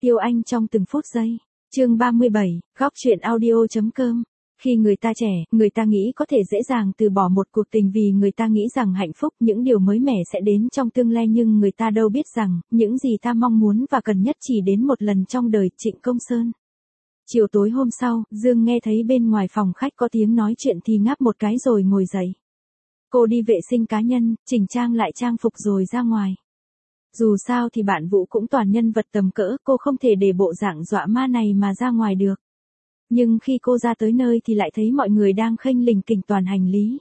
Tiêu Anh trong từng phút giây. Chương 37, góc truyện audio.com. Khi người ta trẻ, người ta nghĩ có thể dễ dàng từ bỏ một cuộc tình vì người ta nghĩ rằng hạnh phúc, những điều mới mẻ sẽ đến trong tương lai, nhưng người ta đâu biết rằng, những gì ta mong muốn và cần nhất chỉ đến một lần trong đời. Trịnh Công Sơn. Chiều tối hôm sau, Dương nghe thấy bên ngoài phòng khách có tiếng nói chuyện thì ngáp một cái rồi ngồi dậy. Cô đi vệ sinh cá nhân, chỉnh trang lại trang phục rồi ra ngoài. Dù sao thì bạn Vũ cũng toàn nhân vật tầm cỡ, cô không thể để bộ dạng dọa ma này mà ra ngoài được. Nhưng khi cô ra tới nơi thì lại thấy mọi người đang khênh lình kỉnh toàn hành lý.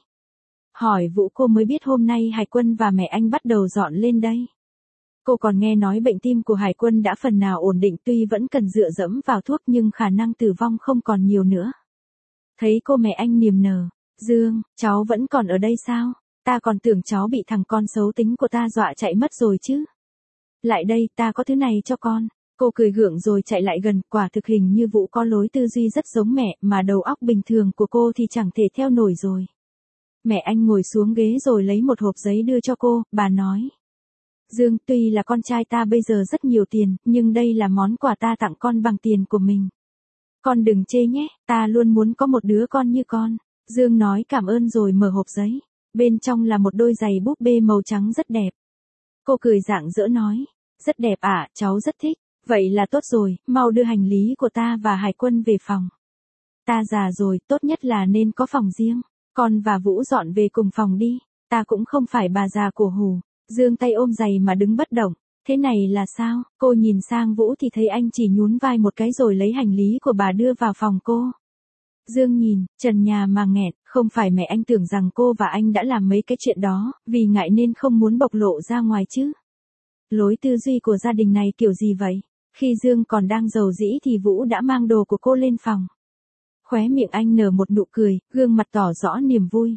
Hỏi Vũ cô mới biết hôm nay Hải Quân và mẹ anh bắt đầu dọn lên đây. Cô còn nghe nói bệnh tim của Hải Quân đã phần nào ổn định, tuy vẫn cần dựa dẫm vào thuốc nhưng khả năng tử vong không còn nhiều nữa. Thấy cô mẹ anh niềm nở. Dương, cháu vẫn còn ở đây sao? Ta còn tưởng cháu bị thằng con xấu tính của ta dọa chạy mất rồi chứ. Lại đây, ta có thứ này cho con. Cô cười gượng rồi chạy lại gần, quả thực hình như Vũ có lối tư duy rất giống mẹ, mà đầu óc bình thường của cô thì chẳng thể theo nổi rồi. Mẹ anh ngồi xuống ghế rồi lấy một hộp giấy đưa cho cô, bà nói. Dương, tuy là con trai ta bây giờ rất nhiều tiền, nhưng đây là món quà ta tặng con bằng tiền của mình. Con đừng chê nhé, ta luôn muốn có một đứa con như con. Dương nói cảm ơn rồi mở hộp giấy. Bên trong là một đôi giày búp bê màu trắng rất đẹp. Cô cười rạng rỡ nói. Rất đẹp ạ, cháu rất thích. Vậy là tốt rồi, mau đưa hành lý của ta và Hải Quân về phòng. Ta già rồi, tốt nhất là nên có phòng riêng. Con và Vũ dọn về cùng phòng đi. Ta cũng không phải bà già cổ hủ. Dương tay ôm giày mà đứng bất động. Thế này là sao? Cô nhìn sang Vũ thì thấy anh chỉ nhún vai một cái rồi lấy hành lý của bà đưa vào phòng cô. Dương nhìn, trần nhà mà nghẹn, không phải mẹ anh tưởng rằng cô và anh đã làm mấy cái chuyện đó, vì ngại nên không muốn bộc lộ ra ngoài chứ. Lối tư duy của gia đình này kiểu gì vậy? Khi Dương còn đang rầu rĩ thì Vũ đã mang đồ của cô lên phòng. Khóe miệng anh nở một nụ cười, gương mặt tỏ rõ niềm vui.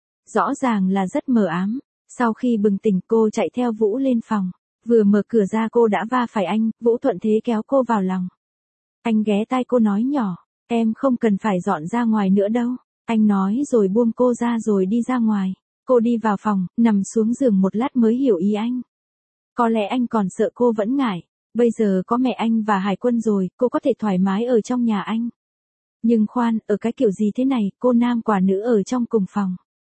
Rõ ràng là rất mờ ám. Sau khi bừng tỉnh cô chạy theo Vũ lên phòng. Vừa mở cửa ra cô đã va phải anh, Vũ thuận thế kéo cô vào lòng. Anh ghé tai cô nói nhỏ. Em không cần phải dọn ra ngoài nữa đâu. Anh nói rồi buông cô ra rồi đi ra ngoài. Cô đi vào phòng, nằm xuống giường một lát mới hiểu ý anh. Có lẽ anh còn sợ cô vẫn ngại. Bây giờ có mẹ anh và Hải Quân rồi, cô có thể thoải mái ở trong nhà anh. Nhưng khoan, ở cái kiểu gì thế này, cô nam quả nữ ở trong cùng phòng.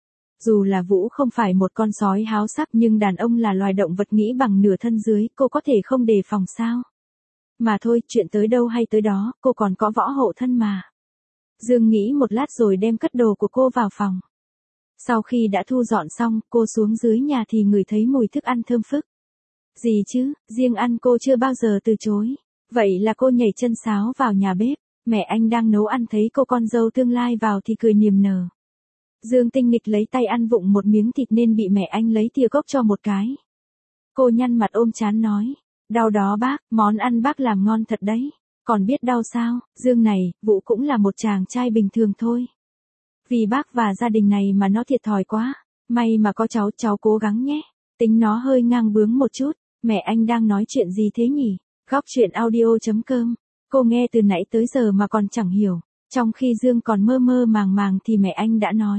Dù là Vũ không phải một con sói háo sắc nhưng đàn ông là loài động vật nghĩ bằng nửa thân dưới, cô có thể không đề phòng sao? Mà thôi, chuyện tới đâu hay tới đó, cô còn có võ hộ thân mà. Dương nghĩ một lát rồi đem cất đồ của cô vào phòng. Sau khi đã thu dọn xong, cô xuống dưới nhà thì ngửi thấy mùi thức ăn thơm phức. Gì chứ, riêng ăn cô chưa bao giờ từ chối. Vậy là cô nhảy chân sáo vào nhà bếp. Mẹ anh đang nấu ăn thấy cô con dâu tương lai vào thì cười niềm nở. Dương tinh nghịch lấy tay ăn vụng một miếng thịt nên bị mẹ anh lấy thìa cốc cho một cái. Cô nhăn mặt ôm trán nói. Đau đó bác, món ăn bác làm ngon thật đấy. Còn biết đau sao? Dương này, Vũ cũng là một chàng trai bình thường thôi. Vì bác và gia đình này mà nó thiệt thòi quá. May mà có cháu cố gắng nhé. Tính nó hơi ngang bướng một chút. Mẹ anh đang nói chuyện gì thế nhỉ? Góc truyện audio.com. Cô nghe từ nãy tới giờ mà còn chẳng hiểu. Trong khi Dương còn mơ mơ màng màng thì mẹ anh đã nói.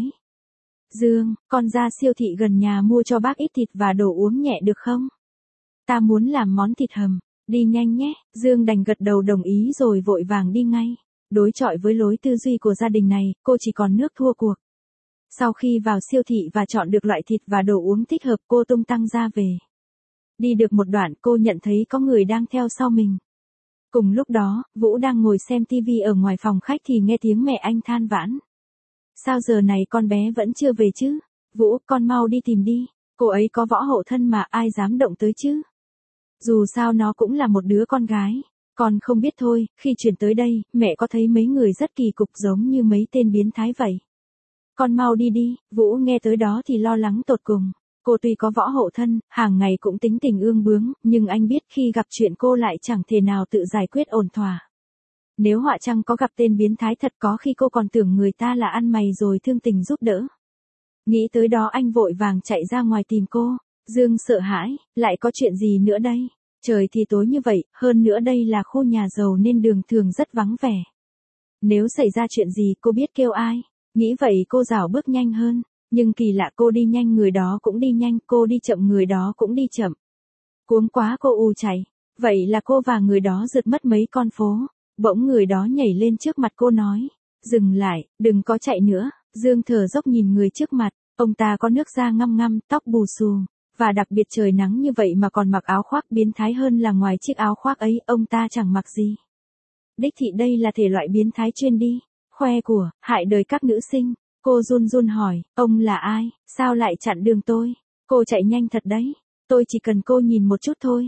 Dương, con ra siêu thị gần nhà mua cho bác ít thịt và đồ uống nhẹ được không? Ta muốn làm món thịt hầm. Đi nhanh nhé. Dương đành gật đầu đồng ý rồi vội vàng đi ngay. Đối chọi với lối tư duy của gia đình này, cô chỉ còn nước thua cuộc. Sau khi vào siêu thị và chọn được loại thịt và đồ uống thích hợp, cô tung tăng ra về. Đi được một đoạn cô nhận thấy có người đang theo sau mình. Cùng lúc đó, Vũ đang ngồi xem tivi ở ngoài phòng khách thì nghe tiếng mẹ anh than vãn. Sao giờ này con bé vẫn chưa về chứ? Vũ, con mau đi tìm đi. Cô ấy có võ hộ thân mà ai dám động tới chứ? Dù sao nó cũng là một đứa con gái. Con không biết thôi, khi chuyển tới đây, mẹ có thấy mấy người rất kỳ cục giống như mấy tên biến thái vậy. Con mau đi đi. Vũ nghe tới đó thì lo lắng tột cùng. Cô tuy có võ hộ thân, hàng ngày cũng tính tình ương bướng, nhưng anh biết khi gặp chuyện cô lại chẳng thể nào tự giải quyết ổn thỏa. Nếu họa chăng có gặp tên biến thái thật, có khi cô còn tưởng người ta là ăn mày rồi thương tình giúp đỡ. Nghĩ tới đó anh vội vàng chạy ra ngoài tìm cô. Dương sợ hãi, lại có chuyện gì nữa đây? Trời thì tối như vậy, hơn nữa đây là khu nhà giàu nên đường thường rất vắng vẻ. Nếu xảy ra chuyện gì cô biết kêu ai? Nghĩ vậy cô rảo bước nhanh hơn. Nhưng kỳ lạ, cô đi nhanh người đó cũng đi nhanh, cô đi chậm người đó cũng đi chậm. Cuống quá cô chạy. Vậy là cô và người đó rượt mất mấy con phố. Bỗng người đó nhảy lên trước mặt cô nói. Dừng lại, đừng có chạy nữa. Dương thở dốc nhìn người trước mặt. Ông ta có nước da ngăm ngăm, tóc bù xù. Và đặc biệt trời nắng như vậy mà còn mặc áo khoác biến thái hơn là ngoài chiếc áo khoác ấy ông ta chẳng mặc gì. Đích thị đây là thể loại biến thái chuyên đi. Khoe của, hại đời các nữ sinh. Cô run run hỏi, ông là ai, sao lại chặn đường tôi? Cô chạy nhanh thật đấy. Tôi chỉ cần cô nhìn một chút thôi.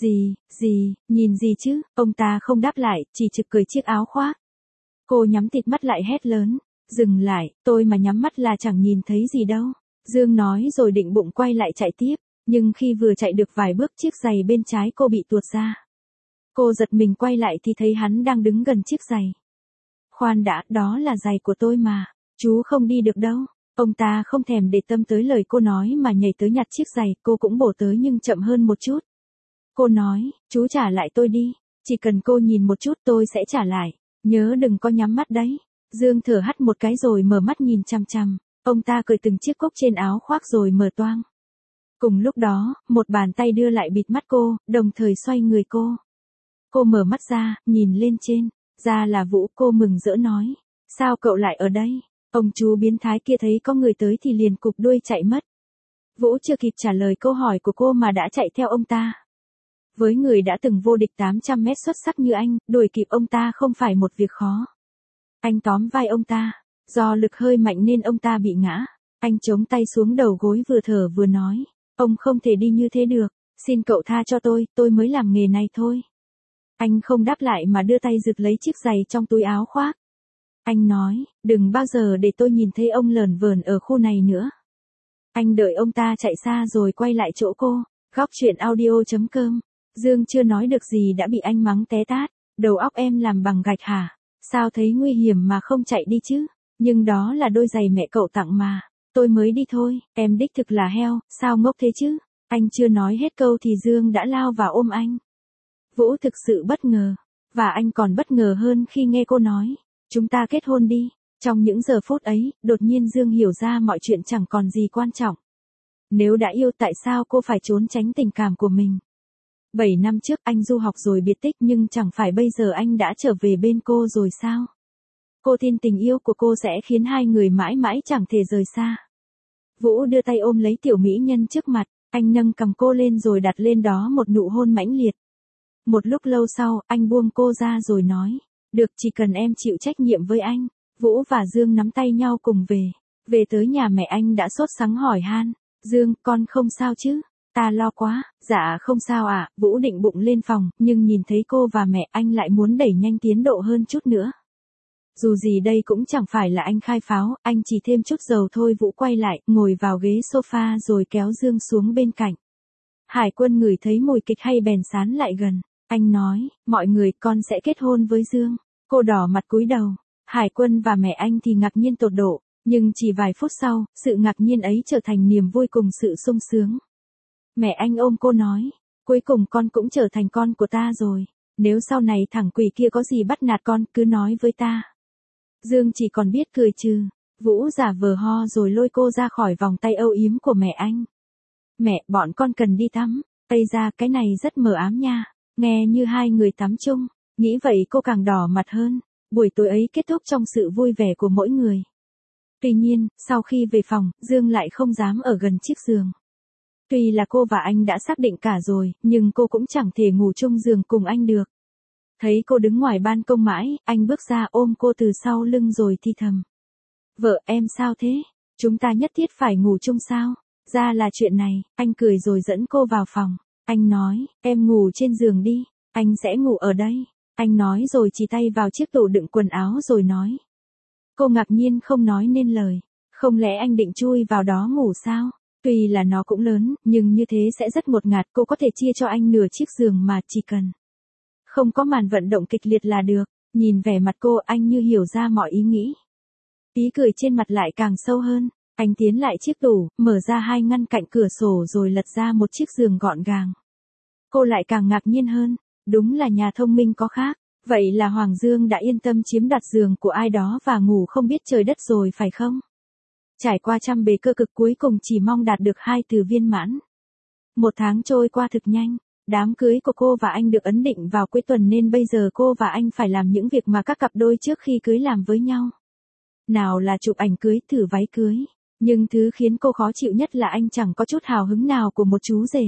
Gì, nhìn gì chứ? Ông ta không đáp lại, chỉ trực cười chiếc áo khoác. Cô nhắm tịt mắt lại hét lớn. Dừng lại, tôi mà nhắm mắt là chẳng nhìn thấy gì đâu. Dương nói rồi định bụng quay lại chạy tiếp. Nhưng khi vừa chạy được vài bước chiếc giày bên trái cô bị tuột ra. Cô giật mình quay lại thì thấy hắn đang đứng gần chiếc giày. Khoan đã, đó là giày của tôi mà. Chú không đi được đâu. Ông ta không thèm để tâm tới lời cô nói mà nhảy tới nhặt chiếc giày, cô cũng bổ tới nhưng chậm hơn một chút. Cô nói, chú trả lại tôi đi. Chỉ cần cô nhìn một chút tôi sẽ trả lại. Nhớ đừng có nhắm mắt đấy. Dương thở hắt một cái rồi mở mắt nhìn chằm chằm. Ông ta cởi từng chiếc cúc trên áo khoác rồi mở toang. Cùng lúc đó, một bàn tay đưa lại bịt mắt cô, đồng thời xoay người cô. Cô mở mắt ra, nhìn lên trên. Ra là Vũ, cô mừng rỡ nói. Sao cậu lại ở đây? Ông chú biến thái kia thấy có người tới thì liền cụp đuôi chạy mất. Vũ chưa kịp trả lời câu hỏi của cô mà đã chạy theo ông ta. Với người đã từng vô địch 800 mét xuất sắc như anh, đuổi kịp ông ta không phải một việc khó. Anh tóm vai ông ta. Do lực hơi mạnh nên ông ta bị ngã. Anh chống tay xuống đầu gối vừa thở vừa nói. Ông không thể đi như thế được. Xin cậu tha cho tôi mới làm nghề này thôi. Anh không đáp lại mà đưa tay giật lấy chiếc giày trong túi áo khoác. Anh nói, đừng bao giờ để tôi nhìn thấy ông lởn vởn ở khu này nữa. Anh đợi ông ta chạy xa rồi quay lại chỗ cô. Góc chuyện audio.com. Dương chưa nói được gì đã bị anh mắng té tát. Đầu óc em làm bằng gạch hả? Sao thấy nguy hiểm mà không chạy đi chứ? Nhưng đó là đôi giày mẹ cậu tặng mà. Tôi mới đi thôi, em đích thực là heo, sao ngốc thế chứ? Anh chưa nói hết câu thì Dương đã lao vào ôm anh. Vũ thực sự bất ngờ. Và anh còn bất ngờ hơn khi nghe cô nói. Chúng ta kết hôn đi. Trong những giờ phút ấy, đột nhiên Dương hiểu ra mọi chuyện chẳng còn gì quan trọng. Nếu đã yêu tại sao cô phải trốn tránh tình cảm của mình? 7 năm trước anh du học rồi biệt tích nhưng chẳng phải bây giờ anh đã trở về bên cô rồi sao? Cô tin tình yêu của cô sẽ khiến hai người mãi mãi chẳng thể rời xa. Vũ đưa tay ôm lấy tiểu mỹ nhân trước mặt, anh nâng cầm cô lên rồi đặt lên đó một nụ hôn mãnh liệt. Một lúc lâu sau, anh buông cô ra rồi nói, được chỉ cần em chịu trách nhiệm với anh. Vũ và Dương nắm tay nhau cùng về. Về tới nhà mẹ anh đã sốt sắng hỏi han, Dương, con không sao chứ? Ta lo quá, dạ không sao ạ. Vũ định bụng lên phòng, nhưng nhìn thấy cô và mẹ anh lại muốn đẩy nhanh tiến độ hơn chút nữa. Dù gì đây cũng chẳng phải là anh khai pháo, anh chỉ thêm chút dầu thôi. Vũ quay lại, ngồi vào ghế sofa rồi kéo Dương xuống bên cạnh. Hải Quân ngửi thấy mùi kịch hay bèn sán lại gần. Anh nói, mọi người con sẽ kết hôn với Dương. Cô đỏ mặt cúi đầu. Hải Quân và mẹ anh thì ngạc nhiên tột độ, nhưng chỉ vài phút sau, sự ngạc nhiên ấy trở thành niềm vui cùng sự sung sướng. Mẹ anh ôm cô nói, cuối cùng con cũng trở thành con của ta rồi. Nếu sau này thằng quỷ kia có gì bắt nạt con, cứ nói với ta. Dương chỉ còn biết cười trừ. Vũ giả vờ ho rồi lôi cô ra khỏi vòng tay âu yếm của mẹ anh. Mẹ, bọn con cần đi tắm. Ây ra, cái này rất mờ ám nha. Nghe như hai người tắm chung. Nghĩ vậy cô càng đỏ mặt hơn. Buổi tối ấy kết thúc trong sự vui vẻ của mỗi người. Tuy nhiên, sau khi về phòng, Dương lại không dám ở gần chiếc giường. Tuy là cô và anh đã xác định cả rồi, nhưng cô cũng chẳng thể ngủ chung giường cùng anh được. Thấy cô đứng ngoài ban công mãi, anh bước ra ôm cô từ sau lưng rồi thì thầm. Vợ em sao thế? Chúng ta nhất thiết phải ngủ chung sao? Ra là chuyện này, anh cười rồi dẫn cô vào phòng. Anh nói, em ngủ trên giường đi, anh sẽ ngủ ở đây. Anh nói rồi chỉ tay vào chiếc tủ đựng quần áo rồi nói. Cô ngạc nhiên không nói nên lời. Không lẽ anh định chui vào đó ngủ sao? Tuy là nó cũng lớn, nhưng như thế sẽ rất ngột ngạt. Cô có thể chia cho anh nửa chiếc giường mà chỉ cần không có màn vận động kịch liệt là được. Nhìn vẻ mặt cô, anh như hiểu ra mọi ý nghĩ. Ý cười trên mặt lại càng sâu hơn. Anh tiến lại chiếc tủ, mở ra hai ngăn cạnh cửa sổ rồi lật ra một chiếc giường gọn gàng. Cô lại càng ngạc nhiên hơn. Đúng là nhà thông minh có khác. Vậy là Hoàng Dương đã yên tâm chiếm đoạt giường của ai đó và ngủ không biết trời đất rồi phải không? Trải qua trăm bề cơ cực cuối cùng chỉ mong đạt được 2 từ viên mãn. 1 tháng trôi qua thực nhanh. Đám cưới của cô và anh được ấn định vào cuối tuần nên bây giờ cô và anh phải làm những việc mà các cặp đôi trước khi cưới làm với nhau. Nào là chụp ảnh cưới, thử váy cưới. Nhưng thứ khiến cô khó chịu nhất là anh chẳng có chút hào hứng nào của một chú rể.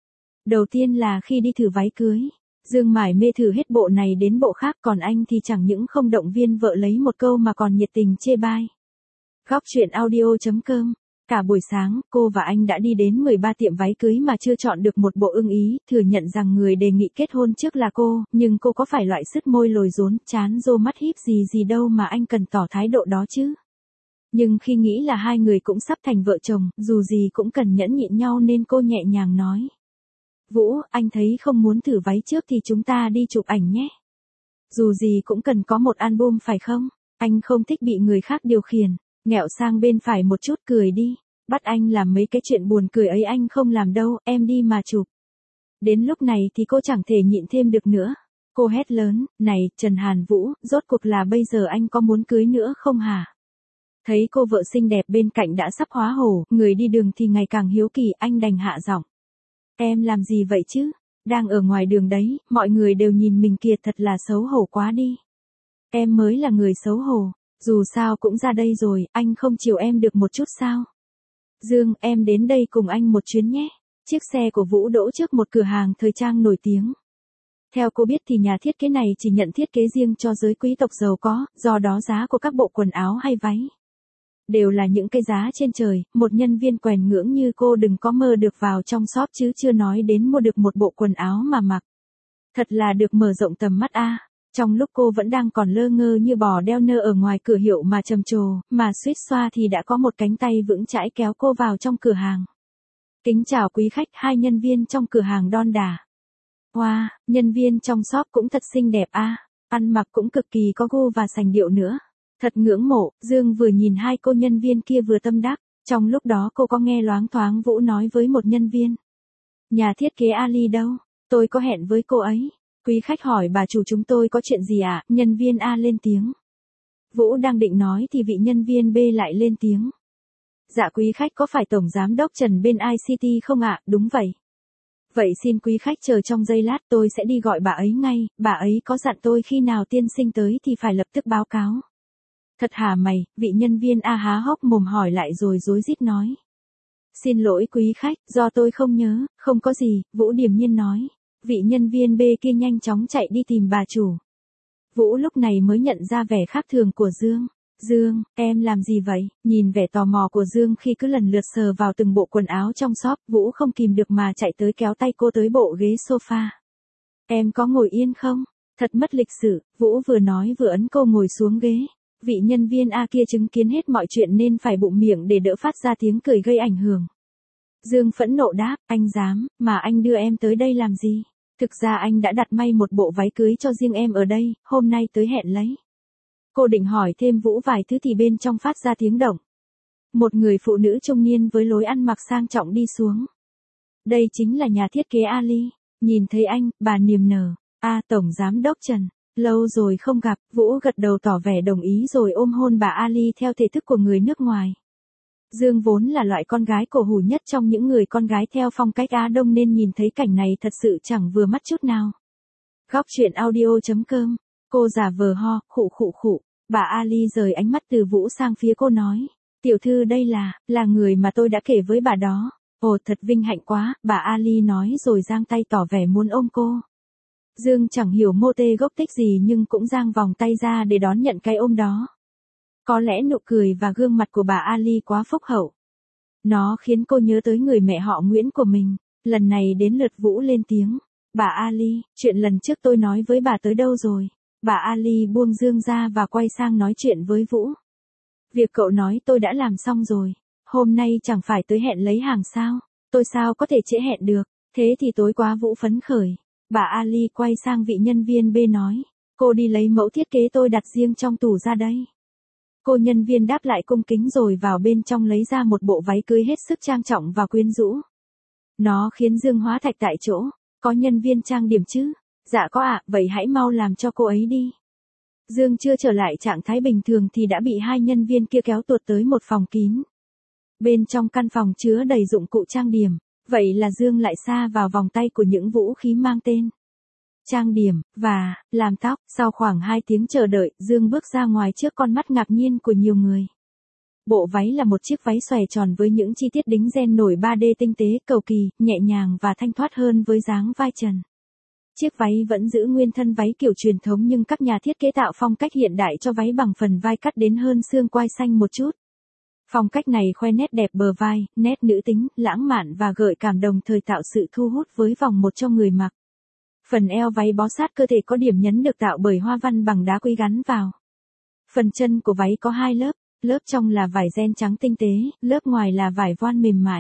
Đầu tiên là khi đi thử váy cưới, Dương mải mê thử hết bộ này đến bộ khác, còn anh thì chẳng những không động viên vợ lấy một câu mà còn nhiệt tình chê bai. Góc chuyện audio.com. Cả buổi sáng, cô và anh đã đi đến 13 tiệm váy cưới mà chưa chọn được một bộ ưng ý, thừa nhận rằng người đề nghị kết hôn trước là cô, nhưng cô có phải loại sứt môi lồi rốn, chán rô mắt híp gì đâu mà anh cần tỏ thái độ đó chứ. Nhưng khi nghĩ là hai người cũng sắp thành vợ chồng, dù gì cũng cần nhẫn nhịn nhau nên cô nhẹ nhàng nói. Vũ, anh thấy không muốn thử váy trước thì chúng ta đi chụp ảnh nhé. Dù gì cũng cần có một album phải không? Anh không thích bị người khác điều khiển. Nghẹo sang bên phải một chút, cười đi. Bắt anh làm mấy cái chuyện buồn cười ấy anh không làm đâu, em đi mà chụp. Đến lúc này thì cô chẳng thể nhịn thêm được nữa. Cô hét lớn, này, Trần Hàn Vũ, rốt cuộc là bây giờ anh có muốn cưới nữa không hả? Thấy cô vợ xinh đẹp bên cạnh đã sắp hóa hổ, người đi đường thì ngày càng hiếu kỳ, anh đành hạ giọng. Em làm gì vậy chứ? Đang ở ngoài đường đấy, mọi người đều nhìn mình kìa, thật là xấu hổ quá đi. Em mới là người xấu hổ, dù sao cũng ra đây rồi, anh không chiều em được một chút sao? Dương, em đến đây cùng anh một chuyến nhé. Chiếc xe của Vũ đỗ trước một cửa hàng thời trang nổi tiếng. Theo cô biết thì nhà thiết kế này chỉ nhận thiết kế riêng cho giới quý tộc giàu có, do đó giá của các bộ quần áo hay váy đều là những cái giá trên trời, một nhân viên quèn ngưỡng như cô đừng có mơ được vào trong shop chứ chưa nói đến mua được một bộ quần áo mà mặc. Thật là được mở rộng tầm mắt a. Trong lúc cô vẫn đang còn lơ ngơ như bò đeo nơ ở ngoài cửa hiệu mà trầm trồ, mà suýt xoa thì đã có một cánh tay vững chãi kéo cô vào trong cửa hàng. Kính chào quý khách, hai nhân viên trong cửa hàng đon đả. Wow, nhân viên trong shop cũng thật xinh đẹp a, ăn mặc cũng cực kỳ có gu và sành điệu nữa. Thật ngưỡng mộ, Dương vừa nhìn hai cô nhân viên kia vừa tâm đắc, trong lúc đó cô có nghe loáng thoáng Vũ nói với một nhân viên. Nhà thiết kế Ali đâu? Tôi có hẹn với cô ấy. Quý khách hỏi bà chủ chúng tôi có chuyện gì ạ? Nhân viên A lên tiếng. Vũ đang định nói thì vị nhân viên B lại lên tiếng. Dạ quý khách có phải Tổng Giám đốc Trần bên ICT không ạ? Đúng vậy. Vậy xin quý khách chờ trong giây lát tôi sẽ đi gọi bà ấy ngay, bà ấy có dặn tôi khi nào tiên sinh tới thì phải lập tức báo cáo. Thật hả mày, vị nhân viên A há hốc mồm hỏi lại rồi rối rít nói. Xin lỗi quý khách, do tôi không nhớ, không có gì, Vũ điềm nhiên nói. Vị nhân viên B kia nhanh chóng chạy đi tìm bà chủ. Vũ lúc này mới nhận ra vẻ khác thường của Dương. Dương, em làm gì vậy? Nhìn vẻ tò mò của Dương khi cứ lần lượt sờ vào từng bộ quần áo trong shop, Vũ không kìm được mà chạy tới kéo tay cô tới bộ ghế sofa. Em có ngồi yên không? Thật mất lịch sự, Vũ vừa nói vừa ấn cô ngồi xuống ghế. Vị nhân viên A kia chứng kiến hết mọi chuyện nên phải bụm miệng để đỡ phát ra tiếng cười gây ảnh hưởng. Dương phẫn nộ đáp, anh dám, mà anh đưa em tới đây làm gì? Thực ra anh đã đặt may một bộ váy cưới cho riêng em ở đây, hôm nay tới hẹn lấy. Cô định hỏi thêm Vũ vài thứ thì bên trong phát ra tiếng động. Một người phụ nữ trung niên với lối ăn mặc sang trọng đi xuống. Đây chính là nhà thiết kế Ali. Nhìn thấy anh, bà niềm nở. Tổng Giám đốc Trần. Lâu rồi không gặp, Vũ gật đầu tỏ vẻ đồng ý rồi ôm hôn bà Ali theo thể thức của người nước ngoài. Dương vốn là loại con gái cổ hủ nhất trong những người con gái theo phong cách Á Đông nên nhìn thấy cảnh này thật sự chẳng vừa mắt chút nào. Góc chuyện audio.com. Cô giả vờ ho, khụ. Bà Ali rời ánh mắt từ Vũ sang phía cô nói. Tiểu thư đây là người mà tôi đã kể với bà đó. Ồ thật vinh hạnh quá, bà Ali nói rồi giang tay tỏ vẻ muốn ôm cô. Dương chẳng hiểu mô tê gốc tích gì nhưng cũng giang vòng tay ra để đón nhận cái ôm đó. Có lẽ nụ cười và gương mặt của bà Ali quá phúc hậu. Nó khiến cô nhớ tới người mẹ họ Nguyễn của mình. Lần này đến lượt Vũ lên tiếng. Bà Ali, chuyện lần trước tôi nói với bà tới đâu rồi? Bà Ali buông Dương ra và quay sang nói chuyện với Vũ. Việc cậu nói tôi đã làm xong rồi. Hôm nay chẳng phải tới hẹn lấy hàng sao? Tôi sao có thể trễ hẹn được? Thế thì tối quá Vũ phấn khởi. Bà Ali quay sang vị nhân viên B nói. Cô đi lấy mẫu thiết kế tôi đặt riêng trong tủ ra đây. Cô nhân viên đáp lại cung kính rồi vào bên trong lấy ra một bộ váy cưới hết sức trang trọng và quyến rũ. Nó khiến Dương hóa thạch tại chỗ. Có nhân viên trang điểm chứ? Dạ có ạ, vậy hãy mau làm cho cô ấy đi. Dương chưa trở lại trạng thái bình thường thì đã bị hai nhân viên kia kéo tuột tới một phòng kín. Bên trong căn phòng chứa đầy dụng cụ trang điểm. Vậy là Dương lại sa vào vòng tay của những vũ khí mang tên trang điểm, và làm tóc. Sau khoảng 2 tiếng chờ đợi, Dương bước ra ngoài trước con mắt ngạc nhiên của nhiều người. Bộ váy là một chiếc váy xòe tròn với những chi tiết đính ren nổi 3D tinh tế, cầu kỳ, nhẹ nhàng và thanh thoát hơn với dáng vai trần. Chiếc váy vẫn giữ nguyên thân váy kiểu truyền thống nhưng các nhà thiết kế tạo phong cách hiện đại cho váy bằng phần vai cắt đến hơn xương quai xanh một chút. Phong cách này khoe nét đẹp bờ vai, nét nữ tính, lãng mạn và gợi cảm, đồng thời tạo sự thu hút với vòng một cho người mặc. Phần eo váy bó sát cơ thể có điểm nhấn được tạo bởi hoa văn bằng đá quý gắn vào. Phần chân của váy có 2 lớp, lớp trong là vải ren trắng tinh tế, lớp ngoài là vải voan mềm mại.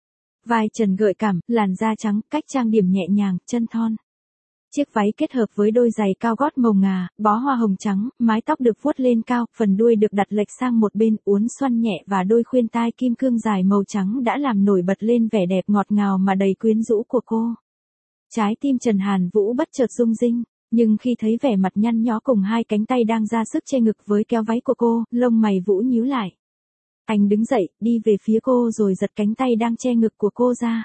Vai trần gợi cảm, làn da trắng, cách trang điểm nhẹ nhàng, chân thon. Chiếc váy kết hợp với đôi giày cao gót màu ngà, bó hoa hồng trắng, mái tóc được vuốt lên cao, phần đuôi được đặt lệch sang một bên, uốn xoăn nhẹ và đôi khuyên tai kim cương dài màu trắng đã làm nổi bật lên vẻ đẹp ngọt ngào mà đầy quyến rũ của cô. Trái tim Trần Hàn Vũ bất chợt rung rinh, nhưng khi thấy vẻ mặt nhăn nhó cùng 2 cánh tay đang ra sức che ngực với kéo váy của cô, lông mày Vũ nhíu lại. Anh đứng dậy, đi về phía cô rồi giật cánh tay đang che ngực của cô ra.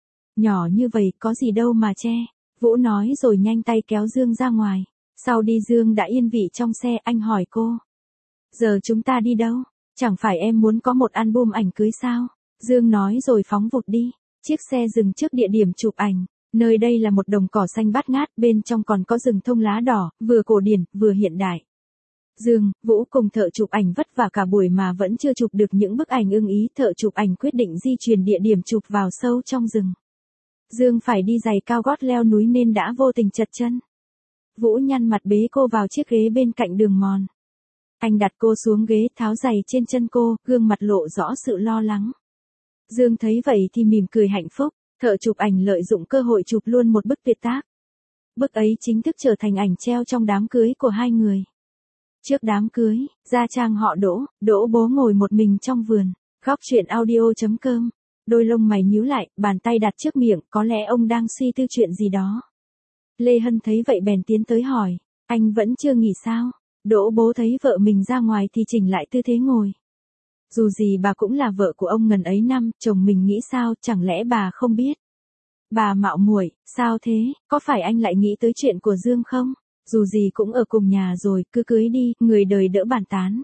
Nhỏ như vậy có gì đâu mà che. Vũ nói rồi nhanh tay kéo Dương ra ngoài. Sau đi Dương đã yên vị trong xe, anh hỏi cô. Giờ chúng ta đi đâu? Chẳng phải em muốn có một album ảnh cưới sao? Dương nói rồi phóng vụt đi. Chiếc xe dừng trước địa điểm chụp ảnh. Nơi đây là một đồng cỏ xanh bát ngát, bên trong còn có rừng thông lá đỏ, vừa cổ điển, vừa hiện đại. Dương, Vũ cùng thợ chụp ảnh vất vả cả buổi mà vẫn chưa chụp được những bức ảnh ưng ý. Thợ chụp ảnh quyết định di chuyển địa điểm chụp vào sâu trong rừng. Dương phải đi giày cao gót leo núi nên đã vô tình trật chân. Vũ nhăn mặt bế cô vào chiếc ghế bên cạnh đường mòn. Anh đặt cô xuống ghế, tháo giày trên chân cô, gương mặt lộ rõ sự lo lắng. Dương thấy vậy thì mỉm cười hạnh phúc. Thợ chụp ảnh lợi dụng cơ hội chụp luôn một bức tuyệt tác. Bức ấy chính thức trở thành ảnh treo trong đám cưới của 2 người. Trước đám cưới, gia trang họ Đỗ bố ngồi một mình trong vườn. Góc truyện audio.com. Đôi lông mày nhíu lại, bàn tay đặt trước miệng, có lẽ ông đang suy tư chuyện gì đó. Lê Hân thấy vậy bèn tiến tới hỏi, anh vẫn chưa nghỉ sao? Đỗ bố thấy vợ mình ra ngoài thì chỉnh lại tư thế ngồi. Dù gì bà cũng là vợ của ông ngần ấy năm, chồng mình nghĩ sao, chẳng lẽ bà không biết? Bà mạo muội, sao thế, có phải anh lại nghĩ tới chuyện của Dương không? Dù gì cũng ở cùng nhà rồi, cứ cưới đi, người đời đỡ bàn tán.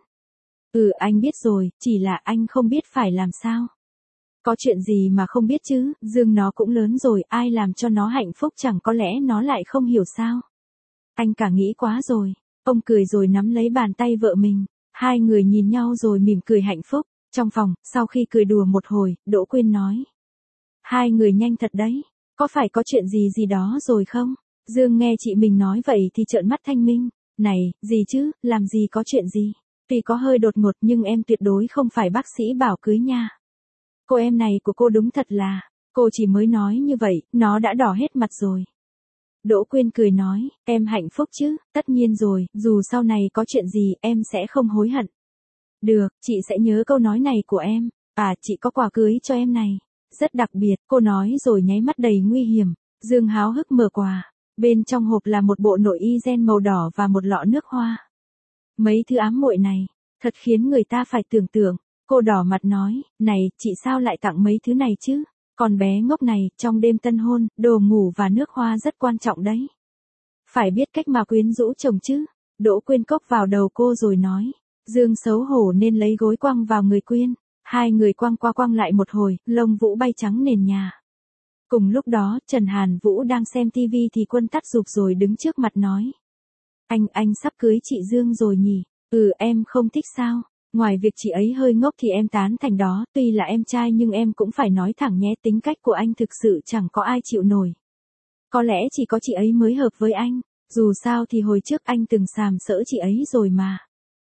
Anh biết rồi, chỉ là anh không biết phải làm sao. Có chuyện gì mà không biết chứ, Dương nó cũng lớn rồi, ai làm cho nó hạnh phúc, chẳng có lẽ nó lại không hiểu sao. Anh cả nghĩ quá rồi. Ông cười rồi nắm lấy bàn tay vợ mình. 2 người nhìn nhau rồi mỉm cười hạnh phúc. Trong phòng, sau khi cười đùa một hồi, Đỗ Quyên nói. 2 người nhanh thật đấy. Có phải có chuyện gì đó rồi không? Dương nghe chị mình nói vậy thì trợn mắt thanh minh. Này, gì chứ, làm gì có chuyện gì. Tuy có hơi đột ngột nhưng em tuyệt đối không phải bác sĩ bảo cưới nha. Cô em này của cô đúng thật là, cô chỉ mới nói như vậy, nó đã đỏ hết mặt rồi. Đỗ Quyên cười nói, em hạnh phúc chứ, tất nhiên rồi, dù sau này có chuyện gì em sẽ không hối hận. Được, chị sẽ nhớ câu nói này của em. Chị có quà cưới cho em này. Rất đặc biệt, cô nói rồi nháy mắt đầy nguy hiểm. Dương háo hức mở quà. Bên trong hộp là một bộ nội y ren màu đỏ và một lọ nước hoa. Mấy thứ ám muội này, thật khiến người ta phải tưởng tượng. Cô đỏ mặt nói, này, chị sao lại tặng mấy thứ này chứ? Con bé ngốc này, trong đêm tân hôn, đồ ngủ và nước hoa rất quan trọng đấy. Phải biết cách mà quyến rũ chồng chứ. Đỗ Quyên cốc vào đầu cô rồi nói. Dương xấu hổ nên lấy gối quăng vào người Quyên. 2 người quăng qua quăng lại một hồi, lông Vũ bay trắng nền nhà. Cùng lúc đó, Trần Hàn Vũ đang xem tivi thì Quân tắt rụp rồi đứng trước mặt nói. Anh sắp cưới chị Dương rồi nhỉ? Em không thích sao? Ngoài việc chị ấy hơi ngốc thì em tán thành đó, tuy là em trai nhưng em cũng phải nói thẳng nhé, tính cách của anh thực sự chẳng có ai chịu nổi. Có lẽ chỉ có chị ấy mới hợp với anh, dù sao thì hồi trước anh từng sàm sỡ chị ấy rồi mà.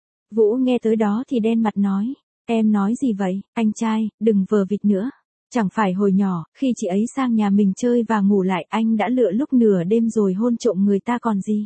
Vũ nghe tới đó thì đen mặt nói, em nói gì vậy, anh trai, đừng vờ vịt nữa. Chẳng phải hồi nhỏ, khi chị ấy sang nhà mình chơi và ngủ lại anh đã lựa lúc nửa đêm rồi hôn trộm người ta còn gì.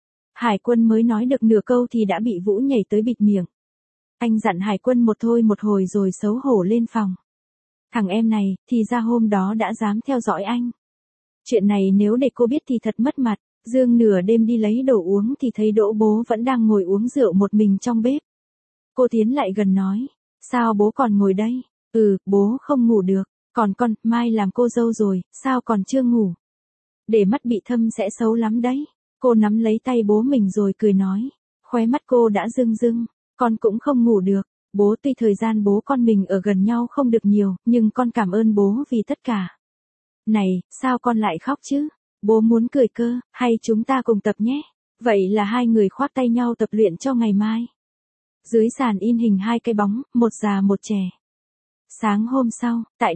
Hải Quân mới nói được nửa câu thì đã bị Vũ nhảy tới bịt miệng. Anh dặn Hải Quân một hồi rồi xấu hổ lên phòng. Thằng em này, thì ra hôm đó đã dám theo dõi anh. Chuyện này nếu để cô biết thì thật mất mặt. Dương nửa đêm đi lấy đồ uống thì thấy Đỗ bố vẫn đang ngồi uống rượu một mình trong bếp. Cô tiến lại gần nói, sao bố còn ngồi đây? Bố không ngủ được, Còn con, mai làm cô dâu rồi, sao còn chưa ngủ? Để mắt bị thâm sẽ xấu lắm đấy. Cô nắm lấy tay bố mình rồi cười nói. Khóe mắt cô đã rưng rưng. Con cũng không ngủ được. Bố, tuy thời gian bố con mình ở gần nhau không được nhiều, nhưng con cảm ơn bố vì tất cả. Này, sao con lại khóc chứ? Bố muốn cười cơ, hay chúng ta cùng tập nhé? Vậy là hai người khoác tay nhau tập luyện cho ngày mai. Dưới sàn in hình hai cái bóng, một già một trẻ. Sáng hôm sau, tại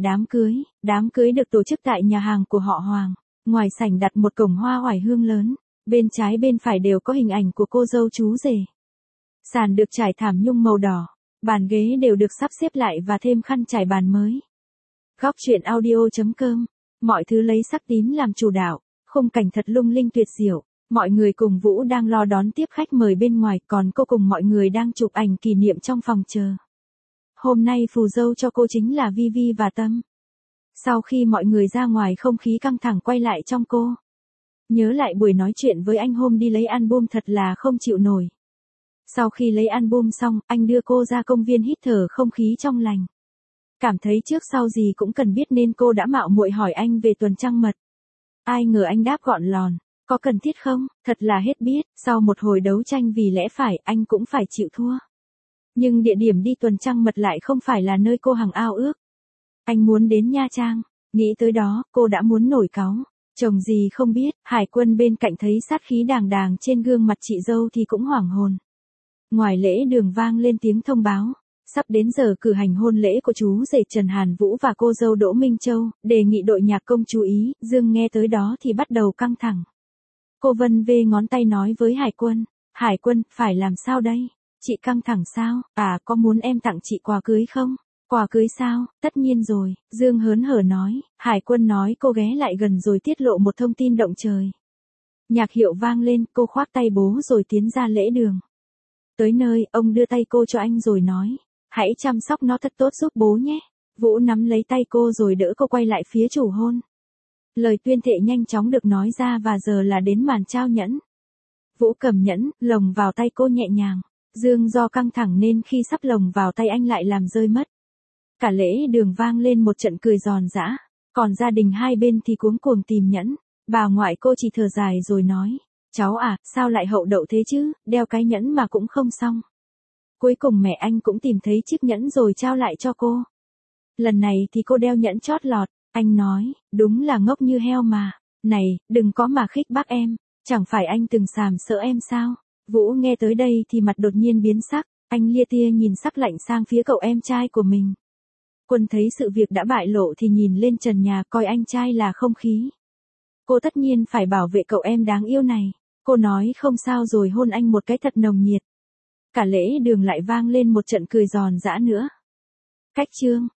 đám cưới được tổ chức tại nhà hàng của họ Hoàng. Ngoài sảnh đặt một cổng hoa oải hương lớn, bên trái bên phải đều có hình ảnh của cô dâu chú rể. Sàn được trải thảm nhung màu đỏ, bàn ghế đều được sắp xếp lại và thêm khăn trải bàn mới. Góc truyện audio.com, mọi thứ lấy sắc tím làm chủ đạo, khung cảnh thật lung linh tuyệt diệu. Mọi người cùng Vũ đang lo đón tiếp khách mời bên ngoài, còn cô cùng mọi người đang chụp ảnh kỷ niệm trong phòng chờ. Hôm nay phù dâu cho cô chính là Vi Vi và Tâm. Sau khi mọi người ra ngoài, không khí căng thẳng quay lại trong cô. Nhớ lại buổi nói chuyện với anh hôm đi lấy album thật là không chịu nổi. Sau khi lấy album xong, anh đưa cô ra công viên hít thở không khí trong lành. Cảm thấy trước sau gì cũng cần biết nên cô đã mạo muội hỏi anh về tuần trăng mật. Ai ngờ anh đáp gọn lòn. Có cần thiết không? Thật là hết biết, sau một hồi đấu tranh vì lẽ phải, anh cũng phải chịu thua. Nhưng địa điểm đi tuần trăng mật lại không phải là nơi cô hằng ao ước. Anh muốn đến Nha Trang. Nghĩ tới đó, cô đã muốn nổi cáu. Chồng gì không biết, Hải Quân bên cạnh thấy sát khí đàng đàng trên gương mặt chị dâu thì cũng hoảng hồn. Ngoài lễ đường vang lên tiếng thông báo. Sắp đến giờ cử hành hôn lễ của chú rể Trần Hàn Vũ và cô dâu Đỗ Minh Châu, đề nghị đội nhạc công chú ý, Dương nghe tới đó thì bắt đầu căng thẳng. Cô vân vê ngón tay nói với Hải Quân. Hải Quân, phải làm sao đây? Chị căng thẳng sao? À, có muốn em tặng chị quà cưới không? Quà cưới sao? Tất nhiên rồi, Dương hớn hở nói. Hải Quân nói cô ghé lại gần rồi tiết lộ một thông tin động trời. Nhạc hiệu vang lên, cô khoác tay bố rồi tiến ra lễ đường. Tới nơi, ông đưa tay cô cho anh rồi nói. Hãy chăm sóc nó thật tốt giúp bố nhé. Vũ nắm lấy tay cô rồi đỡ cô quay lại phía chủ hôn. Lời tuyên thệ nhanh chóng được nói ra và giờ là đến màn trao nhẫn. Vũ cầm nhẫn, lồng vào tay cô nhẹ nhàng. Dương do căng thẳng nên khi sắp lồng vào tay anh lại làm rơi mất. Cả lễ đường vang lên một trận cười giòn giã. Còn gia đình hai bên thì cuống cuồng tìm nhẫn. Bà ngoại cô chỉ thở dài rồi nói. Cháu à, sao lại hậu đậu thế chứ, đeo cái nhẫn mà cũng không xong. Cuối cùng mẹ anh cũng tìm thấy chiếc nhẫn rồi trao lại cho cô. Lần này thì cô đeo nhẫn chót lọt. Anh nói, đúng là ngốc như heo mà. Này, đừng có mà khích bác em. Chẳng phải anh từng sàm sỡ em sao? Vũ nghe tới đây thì mặt đột nhiên biến sắc. Anh lia tia nhìn sắc lạnh sang phía cậu em trai của mình. Quân thấy sự việc đã bại lộ thì nhìn lên trần nhà coi anh trai là không khí. Cô tất nhiên phải bảo vệ cậu em đáng yêu này. Cô nói không sao rồi hôn anh một cái thật nồng nhiệt. Cả lễ đường lại vang lên một trận cười giòn giã nữa. Cách chương